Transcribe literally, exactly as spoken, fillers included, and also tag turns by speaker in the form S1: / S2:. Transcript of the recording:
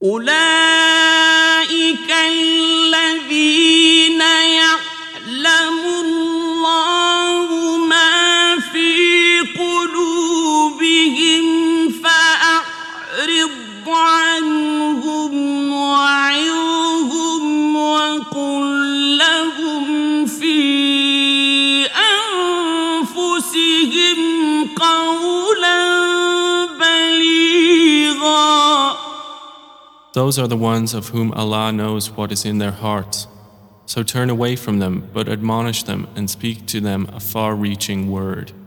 S1: أولئك الذين يعلم الله ما في قلوبهم فأعرض عنهم وعظهم وقل لهم في أنفسهم قولا بليغا.
S2: Those are the ones of whom Allah knows what is in their hearts. So turn away from them, but admonish them and speak to them a far-reaching word.